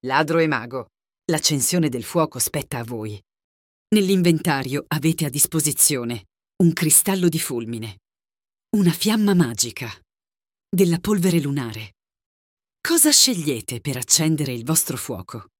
Ladro e mago, l'accensione del fuoco spetta a voi. Nell'inventario avete a disposizione un cristallo di fulmine, una fiamma magica, della polvere lunare. Cosa scegliete per accendere il vostro fuoco?